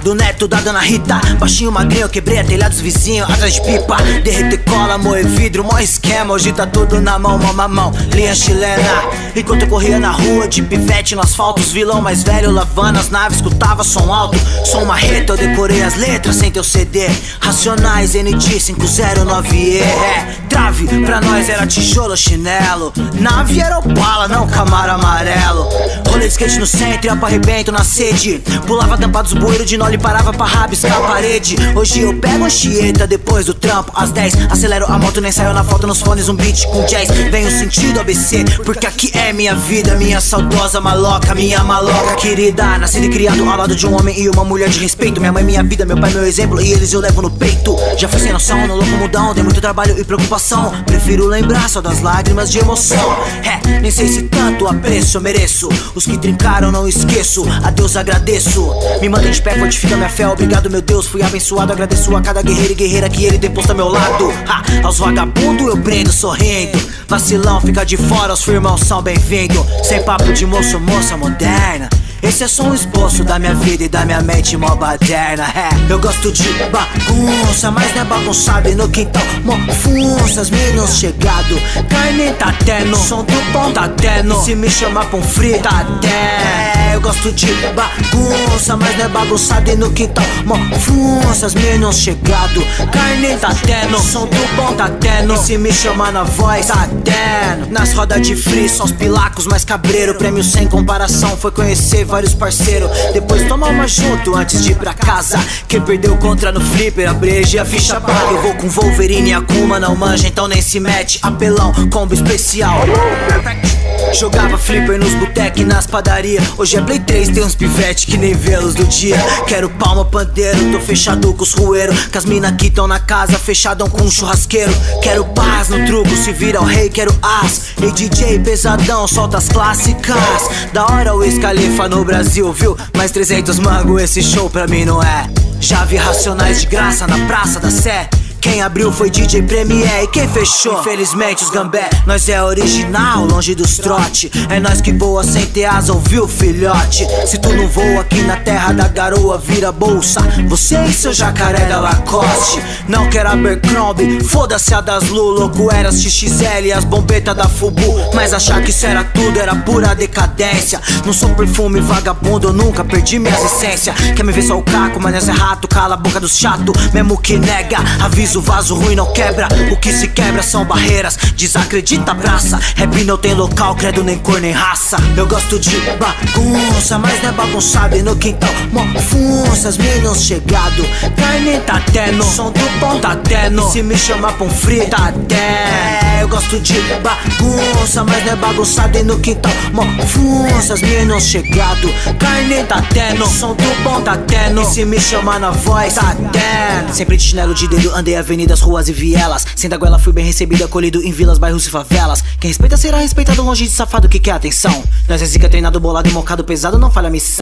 do neto da dona Rita. Baixinho, magrinho, eu quebrei a telha dos vizinhos atrás de pipa. Derreter cola, moer vidro, mó esquema. Hoje tá tudo na mão, mão, mamão, linha chilena. Enquanto eu corria na rua de pivete no asfalto, os vilão mais velho lavando as naves, escutava som alto. Som marreta, eu decorei as letras sem teu CD. Racionais, ND 509E. Trave, pra nós era tijolo, chinelo. Nave era Opala, não Camaro amarelo. Rolê de skate no centro, ia pra arrebento na sede. Pulava tampa dos bueiros de nole, parava pra rabiscar a parede. Hoje eu pego a chieta depois do trampo, às 10. Acelero a moto, nem saiu na foto nos fones, um beat com jazz. Venho sentido ABC, porque aqui é minha vida. Minha saudosa maloca, minha maloca querida. Nascido e criado ao lado de um homem e uma mulher de respeito. Minha mãe, minha vida, meu pai, meu exemplo, e eles eu levo no peito. Já fui sem noção, no louco mudão, dei muito trabalho e preocupação. Prefiro lembrar só das lágrimas de emoção. Nem sei se tanto apreço eu mereço. Os que trincaram não esqueço, a Deus agradeço. Me mantém de pé, fortifica minha fé, obrigado meu Deus. Fui abençoado, agradeço a cada guerreiro e guerreira que ele tem posto ao meu lado. Aos vagabundos eu prendo sorrindo. Vacilão fica de fora, os firmãos são bem-vindos. Sem papo de moço, moça moderna. Esse é só um esboço da minha vida e da minha mente mó baderna. Eu gosto de bagunça, mas não é bagunçado. E no quintal, mó funças, menos chegado. Carne tá tendo, som do pão tá tendo. Se me chamar pra um free, tá tendo. Eu gosto de bagunça, mas não é bagunçado. E no quintal, mó funças, menos chegado. Carne tá tendo, som do pão tá tendo. E se me chamar na voz, tá tendo. Nas rodas de free, são os pilacos mais cabreiro. Prêmio sem comparação, foi conhecer vários parceiros, depois tomar uma junto antes de ir pra casa. Quem perdeu contra no flipper, a breja e a ficha paga. Eu vou com Wolverine e Akuma, não manja, então nem se mete. Apelão, combo especial. Jogava flipper nos boteques e nas padarias. Hoje é Play 3, tem uns pivete que nem vê-los do dia. Quero palma, pandeiro, tô fechado com os rueiros. Que as mina que tão na casa, fechadão com um churrasqueiro. Quero paz no truco, se vira o rei, quero as. Ei DJ pesadão, solta as clássicas. Da hora o Scalifa no Brasil, viu? Mais 300 mango, esse show pra mim não é. Já vi Racionais de graça na Praça da Sé. Quem abriu foi DJ Premier e quem fechou, infelizmente, os gambé. Nós é original, longe dos trote. É nós que voa sem ter asa, ouviu, filhote? Se tu não voa aqui na terra da garoa, vira bolsa. Você e seu jacaré da Lacoste. Não quero Abercrombie, foda-se a das Lu. Louco era as XXL e as bombetas da Fubu. Mas achar que isso era tudo era pura decadência. Não sou perfume vagabundo, eu nunca perdi minhas essências. Quer me ver só o caco, mas nós é rato. Cala a boca dos chato, mesmo que nega. Aviso, vaso ruim não quebra. O que se quebra são barreiras. Desacredita, abraça. Rap não tem local, credo nem cor nem raça. Eu gosto de bagunça, mas não é bagunçado. E no quintal, mó funças, menos chegado. Carne tá tendo, som do pão tá tendo. Se me chamar pra um free, tá tendo. Eu gosto de bagunça, mas não é bagunçado. E no quintal, mó funças, menos chegado. Carne tá tendo, som do pão tá tendo. E se me chamar na voz, tá tendo. Sempre de chinelo de dedo, andei avenidas, ruas e vielas. Sem da goela fui bem recebido, acolhido em vilas, bairros e favelas. Quem respeita será respeitado, longe de safado que quer atenção. Nós é zica, treinado, bolado e mocado pesado, não falha a missão.